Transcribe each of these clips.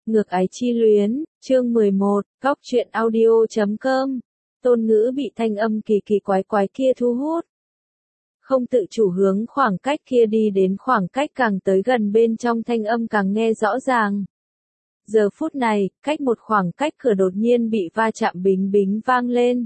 Ngược ái chi luyến, chương 11, góc truyện audio.com. Tôn Ngữ bị thanh âm kỳ kỳ quái quái kia thu hút. Không tự chủ hướng khoảng cách kia đi đến, khoảng cách càng tới gần bên trong thanh âm càng nghe rõ ràng. Giờ phút này, cách một khoảng cách cửa đột nhiên bị va chạm bính bính vang lên.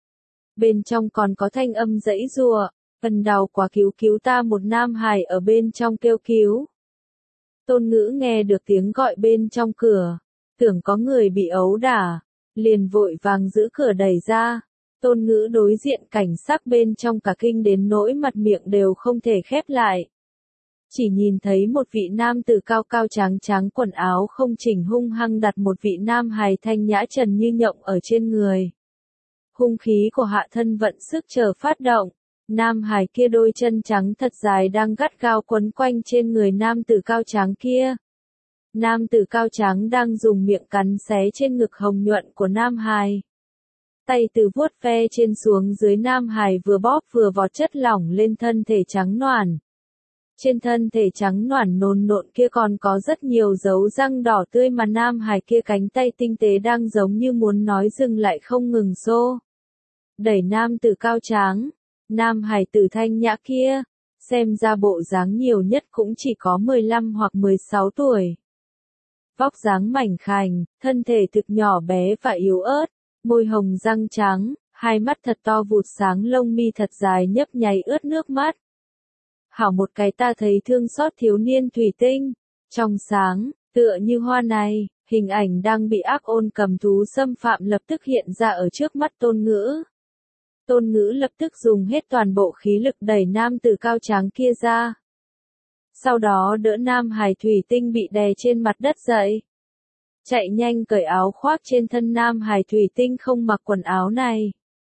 Bên trong còn có thanh âm giãy giụa, "Phần đau quá, cứu cứu ta", một nam hài ở bên trong kêu cứu. Tôn Ngữ nghe được tiếng gọi bên trong cửa, tưởng có người bị ấu đả, liền vội vàng giữ cửa đẩy ra. Tôn Ngữ đối diện cảnh sắc bên trong cả kinh đến nỗi mặt miệng đều không thể khép lại. Chỉ nhìn thấy một vị nam tử cao cao tráng tráng, quần áo không chỉnh, hung hăng đặt một vị nam hài thanh nhã trần như nhộng ở trên người. Hung khí của hạ thân vận sức chờ phát động. Nam hài kia đôi chân trắng thật dài đang gắt gao quấn quanh trên người nam tử cao tráng kia. Nam tử cao tráng đang dùng miệng cắn xé trên ngực hồng nhuận của nam hài. Tay từ vuốt ve trên xuống dưới, nam hài vừa bóp vừa vọt chất lỏng lên thân thể trắng noản. Trên thân thể trắng noản nồn nộn kia còn có rất nhiều dấu răng đỏ tươi mà nam hài kia cánh tay tinh tế đang giống như muốn nói dừng lại không ngừng xô. Đẩy nam tử cao tráng. Nam hài tử thanh nhã kia, xem ra bộ dáng nhiều nhất cũng chỉ có 15 hoặc 16 tuổi. Vóc dáng mảnh khảnh, thân thể thực nhỏ bé và yếu ớt, môi hồng răng trắng, hai mắt thật to vụt sáng, lông mi thật dài nhấp nháy ướt nước mắt. Hảo một cái ta thấy thương xót thiếu niên thủy tinh, trong sáng, tựa như hoa này, hình ảnh đang bị ác ôn cầm thú xâm phạm lập tức hiện ra ở trước mắt Tôn Ngữ. Tôn Ngữ lập tức dùng hết toàn bộ khí lực đẩy nam tử cao tráng kia ra. Sau đó đỡ nam hài thủy tinh bị đè trên mặt đất dậy. Chạy nhanh cởi áo khoác trên thân nam hài thủy tinh không mặc quần áo này.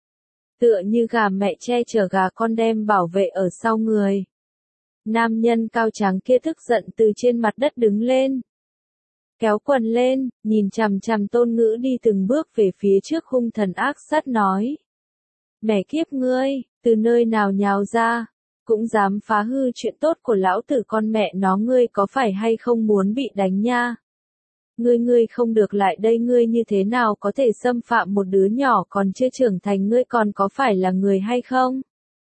Tựa như gà mẹ che chở gà con đem bảo vệ ở sau người. Nam nhân cao tráng kia tức giận từ trên mặt đất đứng lên. Kéo quần lên, nhìn chằm chằm Tôn Ngữ đi từng bước về phía trước, hung thần ác sát nói. Mẹ kiếp ngươi, từ nơi nào nhào ra, cũng dám phá hư chuyện tốt của lão tử, con mẹ nó ngươi có phải hay không muốn bị đánh nha? Ngươi không được lại đây, ngươi như thế nào có thể xâm phạm một đứa nhỏ còn chưa trưởng thành, ngươi còn có phải là người hay không?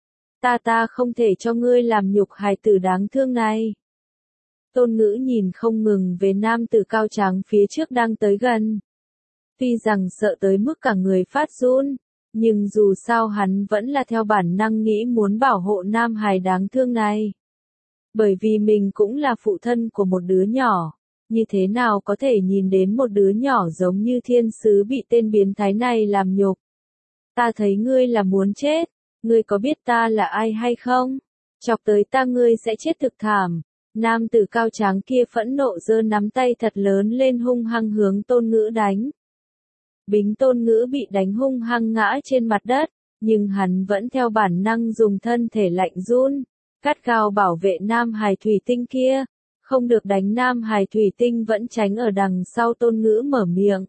Ta không thể cho ngươi làm nhục hài tử đáng thương này. Tôn Ngữ nhìn không ngừng về nam tử cao tráng phía trước đang tới gần. Tuy rằng sợ tới mức cả người phát run, nhưng dù sao hắn vẫn là theo bản năng nghĩ muốn bảo hộ nam hài đáng thương này. Bởi vì mình cũng là phụ thân của một đứa nhỏ, như thế nào có thể nhìn đến một đứa nhỏ giống như thiên sứ bị tên biến thái này làm nhục. Ta thấy ngươi là muốn chết, ngươi có biết ta là ai hay không? Chọc tới ta ngươi sẽ chết thực thảm. Nam tử cao tráng kia phẫn nộ giơ nắm tay thật lớn lên, hung hăng hướng Tôn Ngữ đánh. Bính Tôn Ngữ bị đánh hung hăng ngã trên mặt đất, nhưng hắn vẫn theo bản năng dùng thân thể lạnh run, gắt gao bảo vệ nam hài thủy tinh kia, không được đánh. Nam hài thủy tinh vẫn tránh ở đằng sau Tôn Ngữ mở miệng.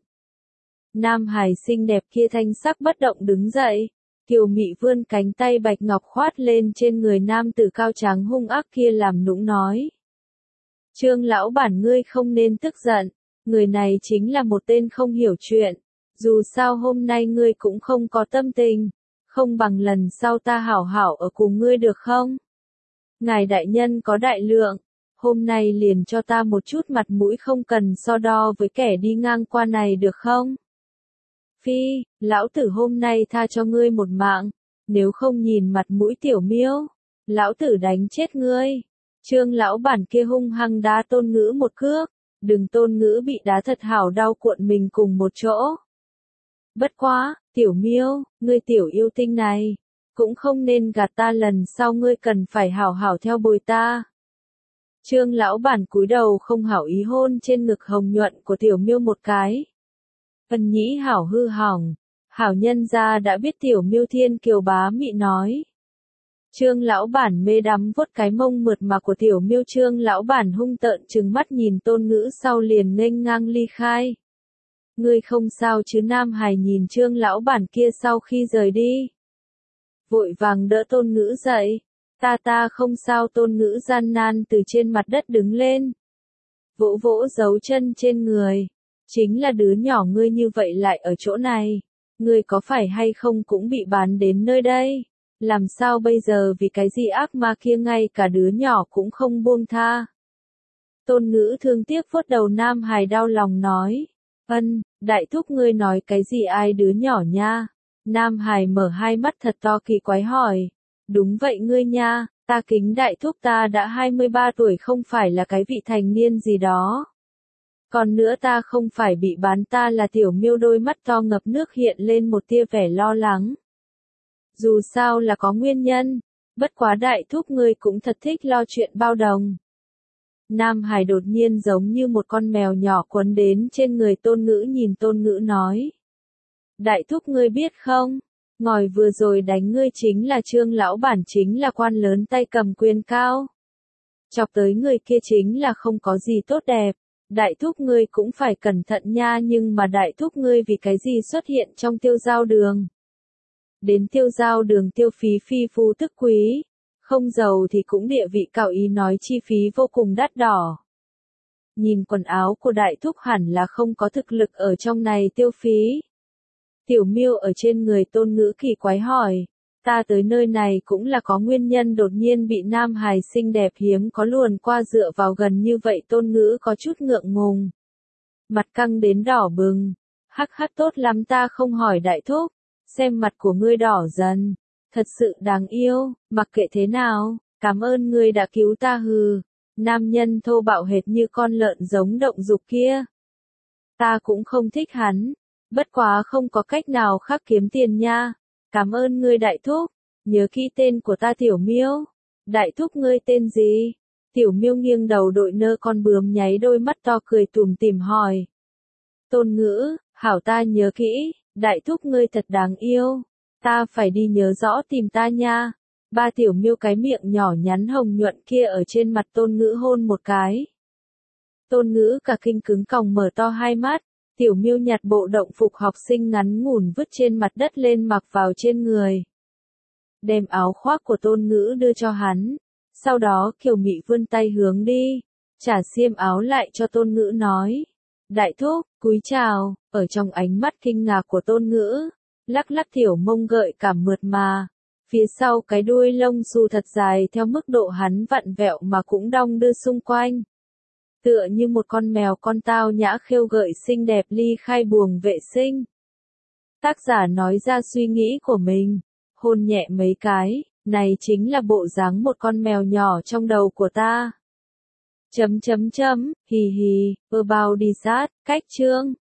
Nam hài xinh đẹp kia thanh sắc bất động đứng dậy, kiều mị vươn cánh tay bạch ngọc khoát lên trên người nam tử cao tráng hung ác kia làm nũng nói. Trương lão bản, ngươi không nên tức giận, người này chính là một tên không hiểu chuyện. Dù sao hôm nay ngươi cũng không có tâm tình, không bằng lần sau ta hảo hảo ở cùng ngươi được không? Ngài đại nhân có đại lượng, hôm nay liền cho ta một chút mặt mũi, không cần so đo với kẻ đi ngang qua này được không? Phi, lão tử hôm nay tha cho ngươi một mạng, nếu không nhìn mặt mũi tiểu miêu, lão tử đánh chết ngươi. Trương lão bản kia hung hăng đá Tôn Ngữ một cước, đừng Tôn Ngữ bị đá thật hảo đau cuộn mình cùng một chỗ. Bất quá, tiểu miêu, ngươi tiểu yêu tinh này, cũng không nên gạt ta, lần sau ngươi cần phải hảo hảo theo bồi ta. Trương lão bản cúi đầu không hảo ý hôn trên ngực hồng nhuận của tiểu miêu một cái. Ân nhĩ hảo hư hỏng, hảo nhân gia đã biết tiểu miêu thiên kiều bá mị nói. Trương lão bản mê đắm vuốt cái mông mượt mà của tiểu miêu, Trương lão bản hung tợn trừng mắt nhìn Tôn Ngữ sau liền nghênh ngang ly khai. Ngươi không sao chứ? Nam hài nhìn Trương lão bản kia sau khi rời đi, vội vàng đỡ Tôn Ngữ dậy. Ta không sao. Tôn Ngữ gian nan từ trên mặt đất đứng lên, vỗ vỗ dấu chân trên người, Chính là đứa nhỏ ngươi như vậy lại ở chỗ này. Ngươi có phải hay không cũng bị bán đến nơi đây? Làm sao bây giờ vì cái gì ác ma kia ngay cả đứa nhỏ cũng không buông tha? Tôn Ngữ thương tiếc vuốt đầu Nam Hải đau lòng nói. Đại thúc ngươi nói cái gì ai đứa nhỏ nha? Nam Hải mở hai mắt thật to kỳ quái hỏi. Đúng vậy ngươi nha, ta kính đại thúc ta đã 23 tuổi không phải là cái vị thành niên gì đó. Còn nữa ta không phải bị bán ta là Tiểu Miêu đôi mắt to ngập nước hiện lên một tia vẻ lo lắng. Dù sao là có nguyên nhân, bất quá đại thúc ngươi cũng thật thích lo chuyện bao đồng. Nam Hải đột nhiên giống như một con mèo nhỏ quấn đến trên người Tôn Ngữ nhìn Tôn Ngữ nói. Đại thúc ngươi biết không, ngòi vừa rồi đánh ngươi chính là Trương lão bản chính là quan lớn tay cầm quyền cao. Chọc tới người kia chính là không có gì tốt đẹp. Đại thúc ngươi cũng phải cẩn thận nha nhưng mà đại thúc ngươi vì cái gì xuất hiện trong Tiêu Giao Đường. Đến Tiêu Giao Đường tiêu phí phi phú tức quý. Không giàu thì cũng địa vị cao ý nói chi phí vô cùng đắt đỏ. Nhìn quần áo của đại thúc hẳn là không có thực lực ở trong này tiêu phí. Tiểu Miêu ở trên người Tôn Ngữ kỳ quái hỏi. Ta tới nơi này cũng là có nguyên nhân đột nhiên bị Nam Hải xinh đẹp hiếm có luồn qua dựa vào gần như vậy Tôn Ngữ có chút ngượng ngùng. Mặt căng đến đỏ bừng. Hắc tốt lắm ta không hỏi đại thúc. Xem mặt của ngươi đỏ dần. Thật sự đáng yêu, mặc kệ thế nào, cảm ơn ngươi đã cứu ta hừ. Nam nhân thô bạo hệt như con lợn giống động dục kia. Ta cũng không thích hắn. Bất quá không có cách nào khác kiếm tiền nha. Cảm ơn ngươi đại thúc. Nhớ kỹ tên của ta Tiểu Miêu. Đại thúc ngươi tên gì? Tiểu Miêu nghiêng đầu đội nơ con bướm nháy đôi mắt to cười tủm tỉm hỏi. Tôn Ngữ, hảo ta nhớ kỹ. Đại thúc ngươi thật đáng yêu. Ta phải đi nhớ rõ tìm ta nha. Ba Tiểu Miêu cái miệng nhỏ nhắn hồng nhuận kia ở trên mặt Tôn Ngữ hôn một cái. Tôn Ngữ cả kinh cứng còng mở to hai mắt. Tiểu Miêu nhặt bộ động phục học sinh ngắn ngủn vứt trên mặt đất lên mặc vào trên người. Đem áo khoác của Tôn Ngữ đưa cho hắn. Sau đó Kiều Mị vươn tay hướng đi. Trả xiêm áo lại cho Tôn Ngữ nói. Đại thúc, cúi chào, ở trong ánh mắt kinh ngạc của Tôn Ngữ. Lắc tiểu mông gợi cảm mượt mà. Phía sau cái đuôi lông xù thật dài theo mức độ hắn vặn vẹo mà cũng đong đưa xung quanh. Tựa như một con mèo con tao nhã khêu gợi xinh đẹp ly khai buồng vệ sinh. Tác giả nói ra suy nghĩ của mình. Hôn nhẹ mấy cái, này chính là bộ dáng một con mèo nhỏ trong đầu của ta. Hì hì, about đi sát, cách chương.